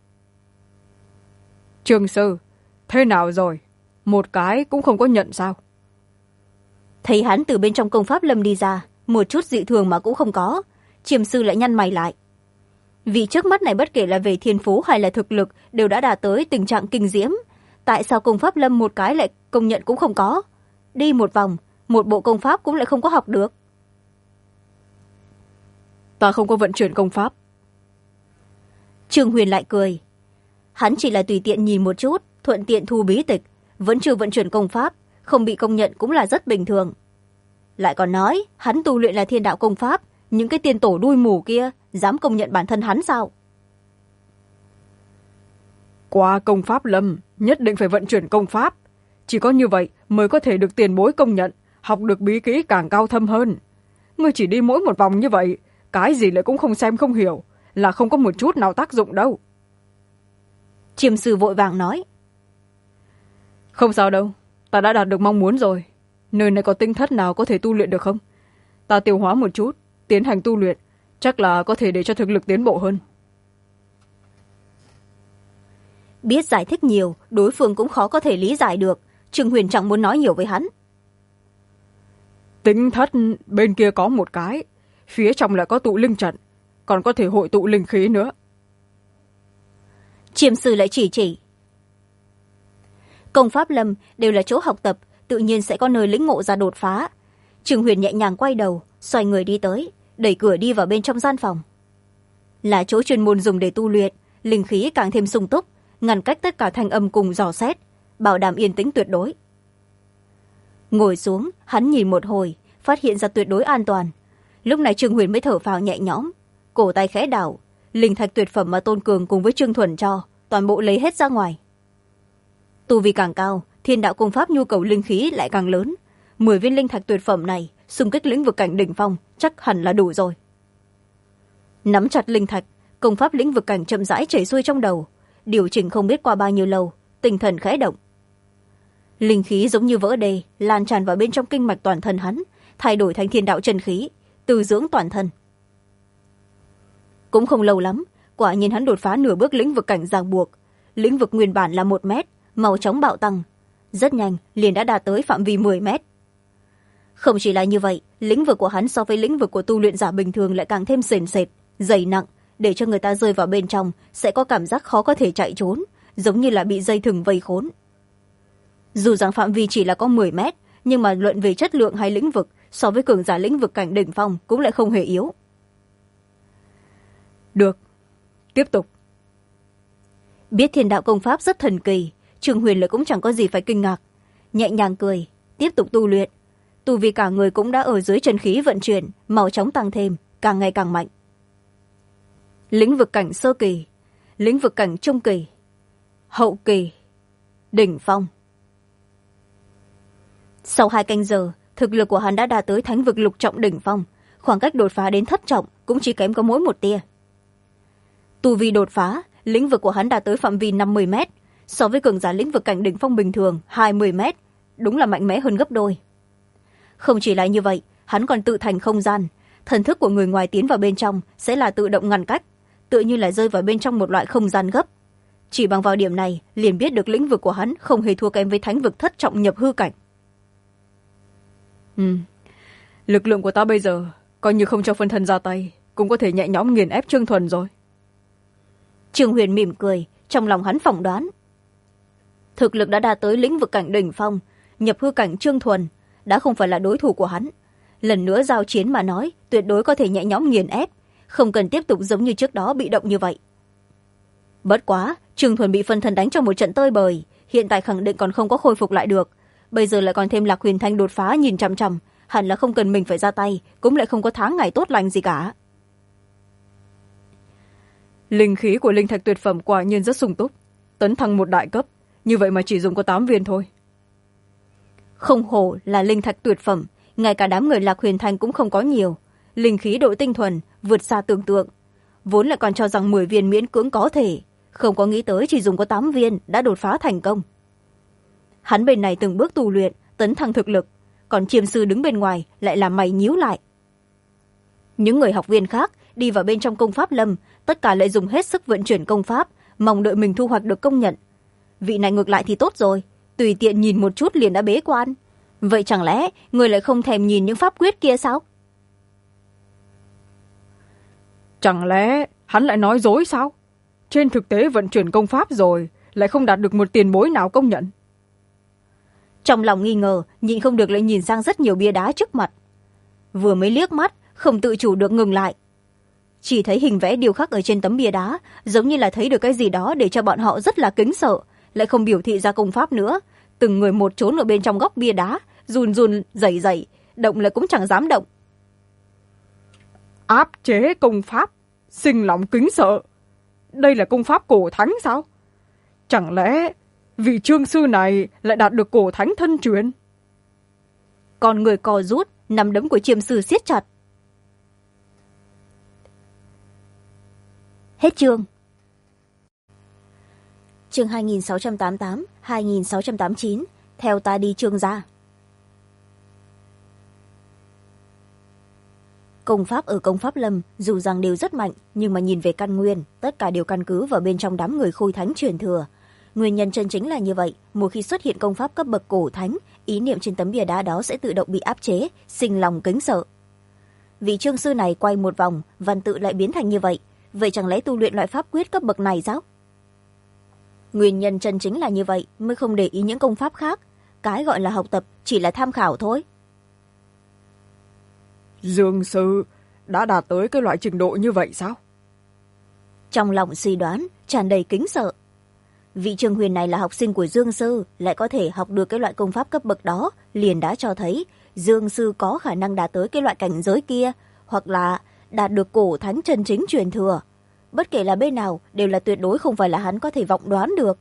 Trương sư, thế nào rồi? Một cái cũng không có nhận sao? Thấy hắn từ bên trong công pháp lâm đi ra, một chút dị thường mà cũng không có, chiêm sư lại nhăn mày lại. Vì trước mắt này bất kể là về thiên phú hay là thực lực đều đã đạt tới tình trạng kinh diễm, tại sao công pháp lâm một cái lại công nhận cũng không có? Đi một vòng, một bộ công pháp cũng lại không có học được. Ta không có vận chuyển công pháp. Trương Huyền lại cười. Hắn chỉ là tùy tiện nhìn một chút, thuận tiện thu bí tịch, vẫn chưa vận chuyển công pháp, không bị công nhận cũng là rất bình thường. Lại còn nói, hắn tu luyện là thiên đạo công pháp, những cái tiên tổ đuôi mù kia dám công nhận bản thân hắn sao? Qua công pháp lâm, nhất định phải vận chuyển công pháp. Chỉ có như vậy mới có thể được tiền bối công nhận, học được bí kỹ càng cao thâm hơn. Ngươi chỉ đi mỗi một vòng như vậy, cái gì lại cũng không xem không hiểu, là không có một chút nào tác dụng đâu. Chiêm sư vội vàng nói. Không sao đâu, ta đã đạt được mong muốn rồi. Nơi này có tinh thất nào có thể tu luyện được không? Ta tiêu hóa một chút, tiến hành tu luyện, chắc là có thể để cho thực lực tiến bộ hơn. Biết giải thích nhiều, đối phương cũng khó có thể lý giải được. Trương Huyền chẳng muốn nói nhiều với hắn. Tinh thất bên kia có một cái, phía trong lại có tụ linh trận, còn có thể hội tụ linh khí nữa. Chiêm sư lại chỉ. Công pháp lâm đều là chỗ học tập, tự nhiên sẽ có nơi lĩnh ngộ ra đột phá. Trương Huyền nhẹ nhàng quay đầu, xoay người đi tới, đẩy cửa đi vào bên trong gian phòng. Là chỗ chuyên môn dùng để tu luyện, linh khí càng thêm sung túc, ngăn cách tất cả thanh âm cùng dò xét, bảo đảm yên tĩnh tuyệt đối. Ngồi xuống, hắn nhìn một hồi, phát hiện ra tuyệt đối an toàn. Lúc này Trương Huyền mới thở phào nhẹ nhõm, cổ tay khẽ đảo, linh thạch tuyệt phẩm mà Tôn Cường cùng với Trương Thuần cho, toàn bộ lấy hết ra ngoài. Tu vi càng cao, thiên đạo công pháp nhu cầu linh khí lại càng lớn. 10 viên linh thạch tuyệt phẩm này, xung kích lĩnh vực cảnh đỉnh phong, chắc hẳn là đủ rồi. Nắm chặt linh thạch, công pháp lĩnh vực cảnh chậm rãi chảy xuôi trong đầu, điều chỉnh không biết qua bao nhiêu lâu, tinh thần khẽ động. Linh khí giống như vỡ đê, lan tràn vào bên trong kinh mạch toàn thân hắn, thay đổi thành thiên đạo chân khí, từ dưỡng toàn thân. Cũng không lâu lắm, quả nhiên hắn đột phá nửa bước lĩnh vực cảnh ràng buộc. Lĩnh vực nguyên bản là 1 mét, màu chóng bạo tăng, rất nhanh liền đã đạt tới phạm vi 10 mét. Không chỉ là như vậy, lĩnh vực của hắn so với lĩnh vực của tu luyện giả bình thường lại càng thêm sền sệt, dày nặng, để cho người ta rơi vào bên trong sẽ có cảm giác khó có thể chạy trốn, giống như là bị dây thừng vây khốn. Dù rằng phạm vi chỉ là có 10 mét, nhưng mà luận về chất lượng hay lĩnh vực, so với cường giả lĩnh vực cảnh đỉnh phong cũng lại không hề yếu. Được, tiếp tục. Biết thiên đạo công pháp rất thần kỳ, Trương Huyền lại cũng chẳng có gì phải kinh ngạc, nhẹ nhàng cười, tiếp tục tu luyện. Tu vi cả người cũng đã ở dưới chân khí vận chuyển, màu chóng tăng thêm, càng ngày càng mạnh. Lĩnh vực cảnh sơ kỳ, lĩnh vực cảnh trung kỳ, hậu kỳ, đỉnh phong. Sau 2 canh giờ, thực lực của hắn đã đạt tới thánh vực lục trọng đỉnh phong, khoảng cách đột phá đến thất trọng cũng chỉ kém có mỗi một tia. Tu vi đột phá, lĩnh vực của hắn đạt tới phạm vi 50 mét, so với cường giả lĩnh vực cảnh đỉnh phong bình thường 20 mét, đúng là mạnh mẽ hơn gấp đôi. Không chỉ là như vậy, hắn còn tự thành không gian, thần thức của người ngoài tiến vào bên trong sẽ là tự động ngăn cách, tự như là rơi vào bên trong một loại không gian gấp. Chỉ bằng vào điểm này liền biết được lĩnh vực của hắn không hề thua kém với thánh vực thất trọng nhập hư cảnh. Lực lượng của ta bây giờ coi như không cho phân thân ra tay cũng có thể nhẹ nhõm nghiền ép Trương Thuần rồi. Trương Huyền mỉm cười, trong lòng hắn phỏng đoán. thực lực đã đạt tới lĩnh vực cảnh đỉnh phong, nhập hư cảnh Trương Thuần đã không phải là đối thủ của hắn. Lần nữa giao chiến mà nói, tuyệt đối có thể nhẹ nhõm nghiền ép, không cần tiếp tục giống như trước đó bị động như vậy. Bất quá, Trương Thuần bị phân thân đánh trong một trận tơi bời, hiện tại khẳng định còn không có khôi phục lại được. Bây giờ lại còn thêm Lạc Huyền Thanh đột phá nhìn chằm chằm, hẳn là không cần mình phải ra tay, cũng lại không có tháng ngày tốt lành gì cả. Linh khí của linh thạch tuyệt phẩm quả nhiên rất sung túc, tấn thăng một đại cấp, như vậy mà chỉ dùng có 8 viên thôi. Không hổ là linh thạch tuyệt phẩm, ngay cả đám người Lạc Huyền Thanh cũng không có nhiều. Linh khí độ tinh thuần vượt xa tưởng tượng, vốn lại còn cho rằng 10 viên miễn cưỡng có thể, không có nghĩ tới chỉ dùng có 8 viên đã đột phá thành công. Hắn bên này từng bước tu luyện tấn thăng thực lực, còn chiêm sư đứng bên ngoài lại làm mày nhíu lại. Những người học viên khác đi vào bên trong công pháp lâm, tất cả lại dùng hết sức vận chuyển công pháp, mong đợi mình thu hoạch được công nhận. Vị này ngược lại thì tốt rồi, tùy tiện nhìn một chút liền đã bế quan. Vậy chẳng lẽ người lại không thèm nhìn những pháp quyết kia sao? Chẳng lẽ hắn lại nói dối sao? Trên thực tế vận chuyển công pháp rồi, lại không đạt được một tiền bối nào công nhận. Trong lòng nghi ngờ, nhịn không được lại nhìn sang rất nhiều bia đá trước mặt. Vừa mới liếc mắt, không tự chủ được ngừng lại. Chỉ thấy hình vẽ điêu khắc ở trên tấm bia đá, giống như là thấy được cái gì đó để cho bọn họ rất là kính sợ, lại không biểu thị ra công pháp nữa. Từng người một trốn ở bên trong góc bia đá, run run rẩy rẩy, động lại cũng chẳng dám động. Áp chế công pháp, sinh lòng kính sợ. Đây là công pháp cổ thánh sao? Chẳng lẽ vị trương sư này lại đạt được cổ thánh thân truyền? Còn người co rút, nắm đấm của chiêm sư siết chặt. Hết chương. Chương 2688, 2689, theo ta đi chương ra. Công pháp ở công pháp lâm dù rằng đều rất mạnh, nhưng mà nhìn về căn nguyên, tất cả đều căn cứ vào bên trong đám người khôi thánh truyền thừa. Nguyên nhân chân chính là như vậy, một khi xuất hiện công pháp cấp bậc cổ thánh, ý niệm trên tấm bia đá đó sẽ tự động bị áp chế, sinh lòng kính sợ. Vị trương sư này quay một vòng, văn tự lại biến thành như vậy, vậy chẳng lẽ tu luyện loại pháp quyết cấp bậc này sao? Nguyên nhân chân chính là như vậy mới không để ý những công pháp khác, cái gọi là học tập chỉ là tham khảo thôi. Dương sư đã đạt tới cái loại trình độ như vậy sao? Trong lòng suy đoán, tràn đầy kính sợ. Vị Trương Huyền này là học sinh của Dương sư, lại có thể học được cái loại công pháp cấp bậc đó, liền đã cho thấy Dương sư có khả năng đạt tới cái loại cảnh giới kia, hoặc là đạt được cổ thánh chân chính truyền thừa. Bất kể là bên nào, đều là tuyệt đối không phải là hắn có thể vọng đoán được.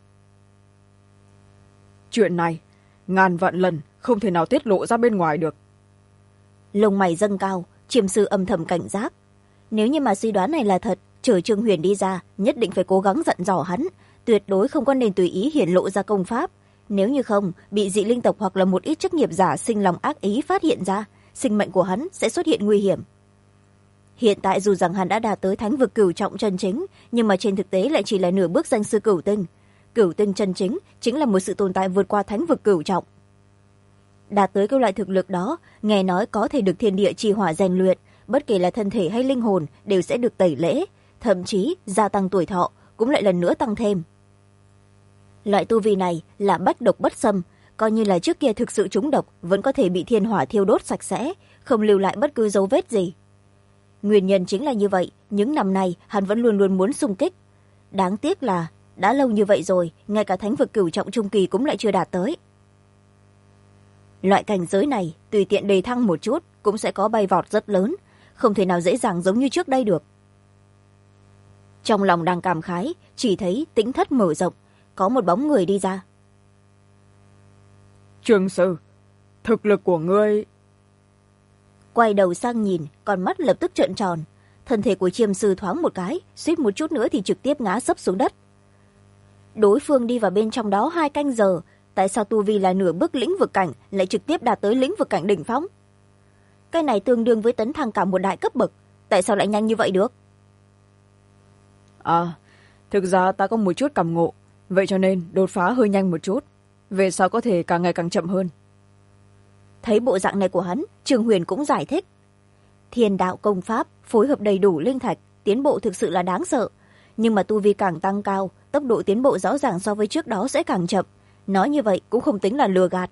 Chuyện này, ngàn vạn lần không thể nào tiết lộ ra bên ngoài được. Lông mày dâng cao, chiêm sư âm thầm cảnh giác. Nếu như mà suy đoán này là thật, chờ Trương Huyền đi ra, nhất định phải cố gắng dặn dò hắn, tuyệt đối không có nên tùy ý hiển lộ ra công pháp. Nếu như không, bị dị linh tộc hoặc là một ít chức nghiệp giả sinh lòng ác ý phát hiện ra, sinh mệnh của hắn sẽ xuất hiện nguy hiểm. Hiện tại dù rằng hắn đã đạt tới thánh vực cửu trọng chân chính, nhưng mà trên thực tế lại chỉ là nửa bước danh sư cửu tinh. Cửu tinh chân chính là một sự tồn tại vượt qua thánh vực cửu trọng. Đạt tới cái loại thực lực đó, nghe nói có thể được thiên địa chi hỏa rèn luyện, bất kể là thân thể hay linh hồn đều sẽ được tẩy lễ, thậm chí gia tăng tuổi thọ, cũng lại lần nữa tăng thêm. Loại tu vi này là bách độc bất xâm, coi như là trước kia thực sự trúng độc vẫn có thể bị thiên hỏa thiêu đốt sạch sẽ, không lưu lại bất cứ dấu vết gì. Nguyên nhân chính là như vậy, những năm nay hắn vẫn luôn luôn muốn xung kích. Đáng tiếc là đã lâu như vậy rồi, ngay cả thánh vực cửu trọng trung kỳ cũng lại chưa đạt tới. Loại cảnh giới này tùy tiện đề thăng một chút cũng sẽ có bay vọt rất lớn, không thể nào dễ dàng giống như trước đây được. Trong lòng đang cảm khái, chỉ thấy tĩnh thất mở rộng, có một bóng người đi ra. Trương sư, thực lực của ngươi... Quay đầu sang nhìn, con mắt lập tức trợn tròn. Thân thể của chiêm sư thoáng một cái, suýt một chút nữa thì trực tiếp ngã sấp xuống đất. Đối phương đi vào bên trong đó 2 canh giờ, tại sao tu vi là nửa bước lĩnh vực cảnh lại trực tiếp đạt tới lĩnh vực cảnh đỉnh phong? Cái này tương đương với tấn thăng cả một đại cấp bậc, tại sao lại nhanh như vậy được? Thực ra ta có một chút cảm ngộ, vậy cho nên đột phá hơi nhanh một chút, về sau có thể càng ngày càng chậm hơn. Thấy bộ dạng này của hắn, Trương Huyền cũng giải thích. Thiên đạo công pháp phối hợp đầy đủ linh thạch, tiến bộ thực sự là đáng sợ, nhưng mà tu vi càng tăng cao, tốc độ tiến bộ rõ ràng so với trước đó sẽ càng chậm, nói như vậy cũng không tính là lừa gạt.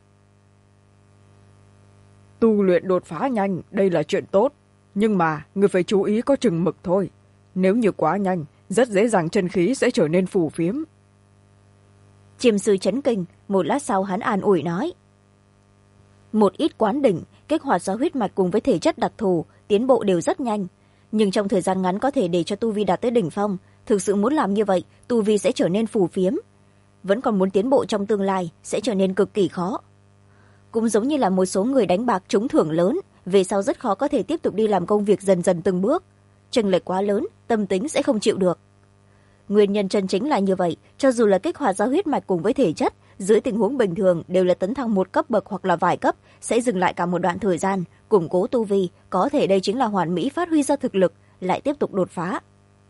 Tu luyện đột phá nhanh, đây là chuyện tốt. Nhưng mà, người phải chú ý có chừng mực thôi. Nếu như quá nhanh, rất dễ dàng chân khí sẽ trở nên phù phiếm. Chiêm sư chấn kinh, một lát sau hắn an ủi nói. Một ít quán đỉnh, kích hoạt ra huyết mạch cùng với thể chất đặc thù, tiến bộ đều rất nhanh. Nhưng trong thời gian ngắn có thể để cho tu vi đạt tới đỉnh phong. Thực sự muốn làm như vậy, tu vi sẽ trở nên phù phiếm. Vẫn còn muốn tiến bộ trong tương lai, sẽ trở nên cực kỳ khó. Cũng giống như là một số người đánh bạc trúng thưởng lớn, về sau rất khó có thể tiếp tục đi làm công việc dần dần từng bước. Chênh lệch quá lớn, tâm tính sẽ không chịu được. Nguyên nhân chân chính là như vậy, cho dù là kích hoạt ra huyết mạch cùng với thể chất, dưới tình huống bình thường đều là tấn thăng một cấp bậc hoặc là vài cấp, sẽ dừng lại cả một đoạn thời gian, củng cố tu vi, có thể đây chính là hoàn mỹ phát huy ra thực lực, lại tiếp tục đột phá.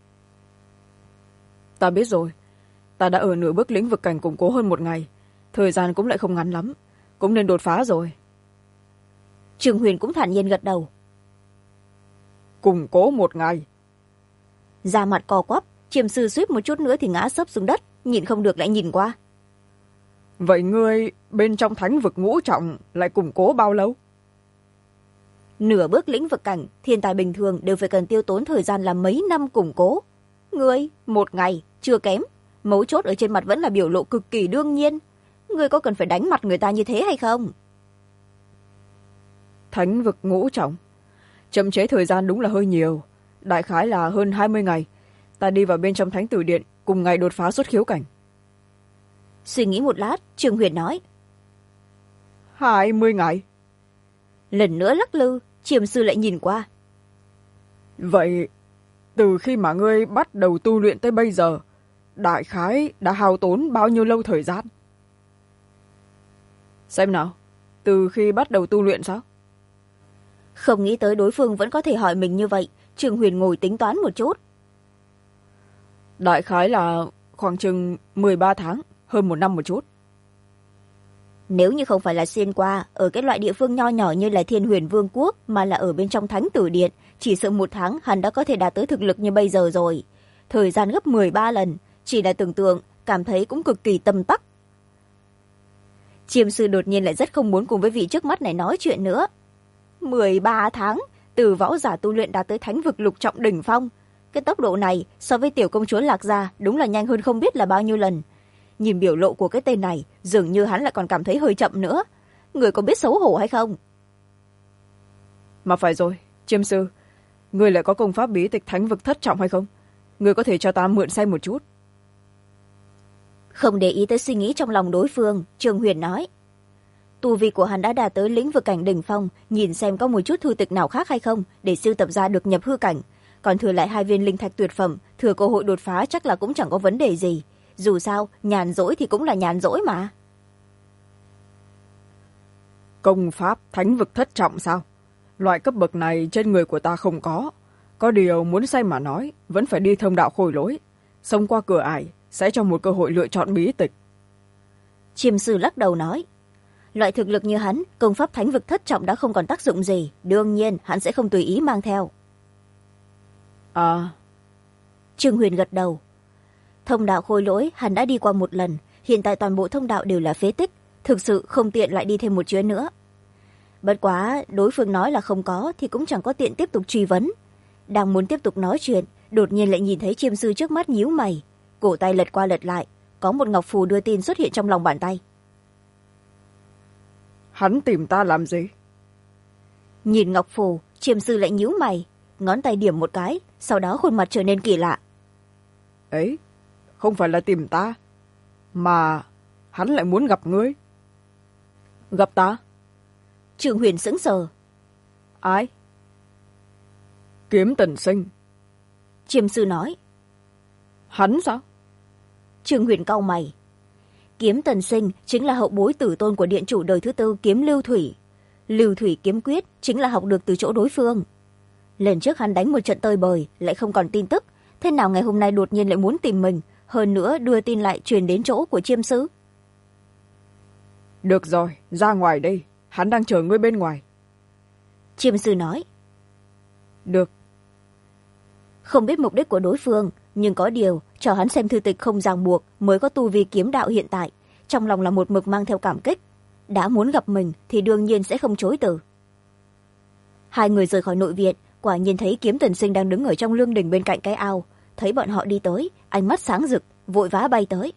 Ta biết rồi, ta đã ở nửa bước lĩnh vực cảnh củng cố hơn một ngày, thời gian cũng lại không ngắn lắm, cũng nên đột phá rồi. Trương Huyền cũng thản nhiên gật đầu. Củng cố một ngày. Da mặt co quắp, Chiêm sư suýt một chút nữa thì ngã sấp xuống đất, nhìn không được lại nhìn qua. Vậy ngươi bên trong thánh vực ngũ trọng lại củng cố bao lâu? Nửa bước lĩnh vực cảnh, thiên tài bình thường đều phải cần tiêu tốn thời gian là mấy năm củng cố. Ngươi, một ngày, chưa kém. Mấu chốt ở trên mặt vẫn là biểu lộ cực kỳ đương nhiên. Ngươi có cần phải đánh mặt người ta như thế hay không? Thánh vực ngũ trọng. Chậm chế thời gian đúng là hơi nhiều. Đại khái là hơn 20 ngày. Ta đi vào bên trong thánh tử điện, cùng ngày đột phá xuất khiếu cảnh. Suy nghĩ một lát, Trương Huyền nói. 20 ngày. Lần nữa lắc lư, Chiêm sư lại nhìn qua. Vậy, từ khi mà ngươi bắt đầu tu luyện tới bây giờ, đại khái đã hao tốn bao nhiêu lâu thời gian? Xem nào, từ khi bắt đầu tu luyện sao? Không nghĩ tới đối phương vẫn có thể hỏi mình như vậy, Trương Huyền ngồi tính toán một chút. Đại khái là khoảng chừng 13 tháng, hơn một năm một chút. Nếu như không phải là xuyên qua, ở cái loại địa phương nho nhỏ như là Thiên Huyền Vương quốc, mà là ở bên trong thánh tử điện, chỉ sợ một tháng hắn đã có thể đạt tới thực lực như bây giờ rồi. Thời gian gấp 13 lần, chỉ là tưởng tượng, cảm thấy cũng cực kỳ tâm tắc. Chiêm sư đột nhiên lại rất không muốn cùng với vị trước mắt này nói chuyện nữa. 13 tháng, từ võ giả tu luyện đạt tới thánh vực lục trọng đỉnh phong. Cái tốc độ này so với tiểu công chúa Lạc Gia đúng là nhanh hơn không biết là bao nhiêu lần. Nhìn biểu lộ của cái tên này, dường như hắn lại còn cảm thấy hơi chậm nữa. Người có biết xấu hổ hay không? Mà phải rồi, Chiêm sư, người lại có công pháp bí tịch thánh vực thất trọng hay không? Người có thể cho ta mượn xem một chút. Không để ý tới suy nghĩ trong lòng đối phương, Trương Huyền nói. Tu vi của hắn đã đạt tới lĩnh vực cảnh đỉnh phong, nhìn xem có một chút thư tịch nào khác hay không, để sưu tập ra được nhập hư cảnh. Còn thừa lại 2 viên linh thạch tuyệt phẩm, thừa cơ hội đột phá chắc là cũng chẳng có vấn đề gì. Dù sao, nhàn rỗi thì cũng là nhàn rỗi mà. Công pháp thánh vực thất trọng sao? Loại cấp bậc này trên người của ta không có. Có điều muốn xem mà nói, vẫn phải đi thông đạo khôi lỗi. Xông qua cửa ải, sẽ cho một cơ hội lựa chọn bí tịch. Chiêm sư lắc đầu nói. Loại thực lực như hắn, công pháp thánh vực thất trọng đã không còn tác dụng gì. Đương nhiên, hắn sẽ không tùy ý mang theo. À. Trương Huyền gật đầu. Thông đạo khôi lỗi hắn đã đi qua một lần, hiện tại toàn bộ thông đạo đều là phế tích, thực sự không tiện lại đi thêm một chuyến nữa. Bất quá, đối phương nói là không có thì cũng chẳng có tiện tiếp tục truy vấn. Đang muốn tiếp tục nói chuyện, đột nhiên lại nhìn thấy chiêm sư trước mắt nhíu mày. Cổ tay lật qua lật lại, có một ngọc phù đưa tin xuất hiện trong lòng bàn tay. Hắn tìm ta làm gì? Nhìn ngọc phù, chiêm sư lại nhíu mày, ngón tay điểm một cái, sau đó khuôn mặt trở nên kỳ lạ. Ấy, không phải là tìm ta, mà hắn lại muốn gặp ngươi. Gặp ta? Trương Huyền sững sờ. Ai? Kiếm Tần Sinh. Chiêm sư nói. Hắn sao? Trương Huyền cau mày. Kiếm Tần Sinh chính là hậu bối tử tôn của điện chủ đời thứ 4 Kiếm Lưu Thủy. Lưu Thủy kiếm quyết chính là học được từ chỗ đối phương. Lần trước hắn đánh một trận tơi bời, lại không còn tin tức. Thế nào ngày hôm nay đột nhiên lại muốn tìm mình, hơn nữa đưa tin lại truyền đến chỗ của chiêm sư? Được rồi, ra ngoài đi, hắn đang chờ ngươi bên ngoài. Chiêm sư nói. Được. Không biết mục đích của đối phương, nhưng có điều, cho hắn xem thư tịch không ràng buộc mới có tu vi kiếm đạo hiện tại. trong lòng là một mực mang theo cảm kích. Đã muốn gặp mình thì đương nhiên sẽ không chối từ. Hai người rời khỏi nội viện, quả nhiên thấy Kiếm Tần Sinh đang đứng ở trong lương đình bên cạnh cái ao. Thấy bọn họ đi tới, ánh mắt sáng rực, vội vã bay tới.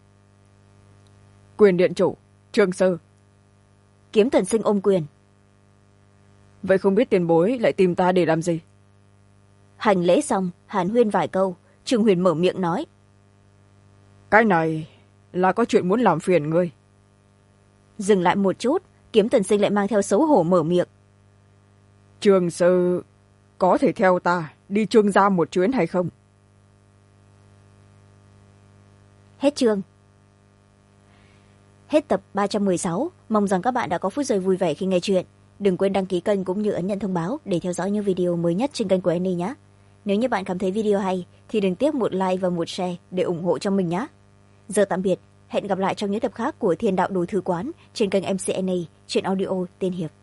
Quyền điện chủ, Trương Sư. Kiếm Tần Sinh ôm quyền. Vậy không biết tiền bối lại tìm ta để làm gì? Hành lễ xong, hàn huyên vài câu, Trương Huyền mở miệng nói. Cái này là có chuyện muốn làm phiền ngươi. Dừng lại một chút, Kiếm Tần Sinh lại mang theo xấu hổ mở miệng. Trương Sư có thể theo ta đi Trương gia một chuyến hay không? Hết chương. Hết tập 316. Mong rằng các bạn đã có phút giây vui vẻ khi nghe chuyện. Đừng quên đăng ký kênh cũng như ấn nhận thông báo để theo dõi những video mới nhất trên kênh của Annie nhé. Nếu như bạn cảm thấy video hay thì đừng tiếc một like và một share để ủng hộ cho mình nhé. Giờ tạm biệt, hẹn gặp lại trong những tập khác của Thiên Đạo Đồ Thư Quán trên kênh MC Annie trên audio Tiên Hiệp.